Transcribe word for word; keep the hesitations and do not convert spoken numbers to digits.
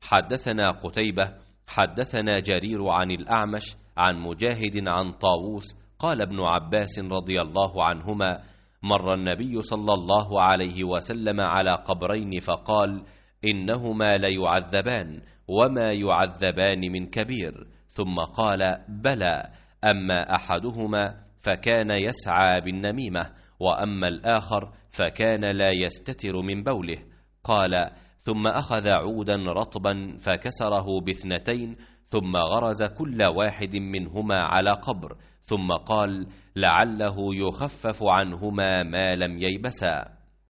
حدثنا قتيبة حدثنا جرير عن الأعمش عن مجاهد عن طاووس قال ابن عباس رضي الله عنهما: مر النبي صلى الله عليه وسلم على قبرين فقال: إنهما ليعذبان وما يعذبان من كبير، ثم قال: بلى، أما أحدهما فكان يسعى بالنميمة، وأما الآخر فكان لا يستتر من بوله. قال: ثم أخذ عودا رطبا فكسره باثنتين، ثم غرز كل واحد منهما على قبر، ثم قال: لعله يخفف عنهما ما لم ييبسا.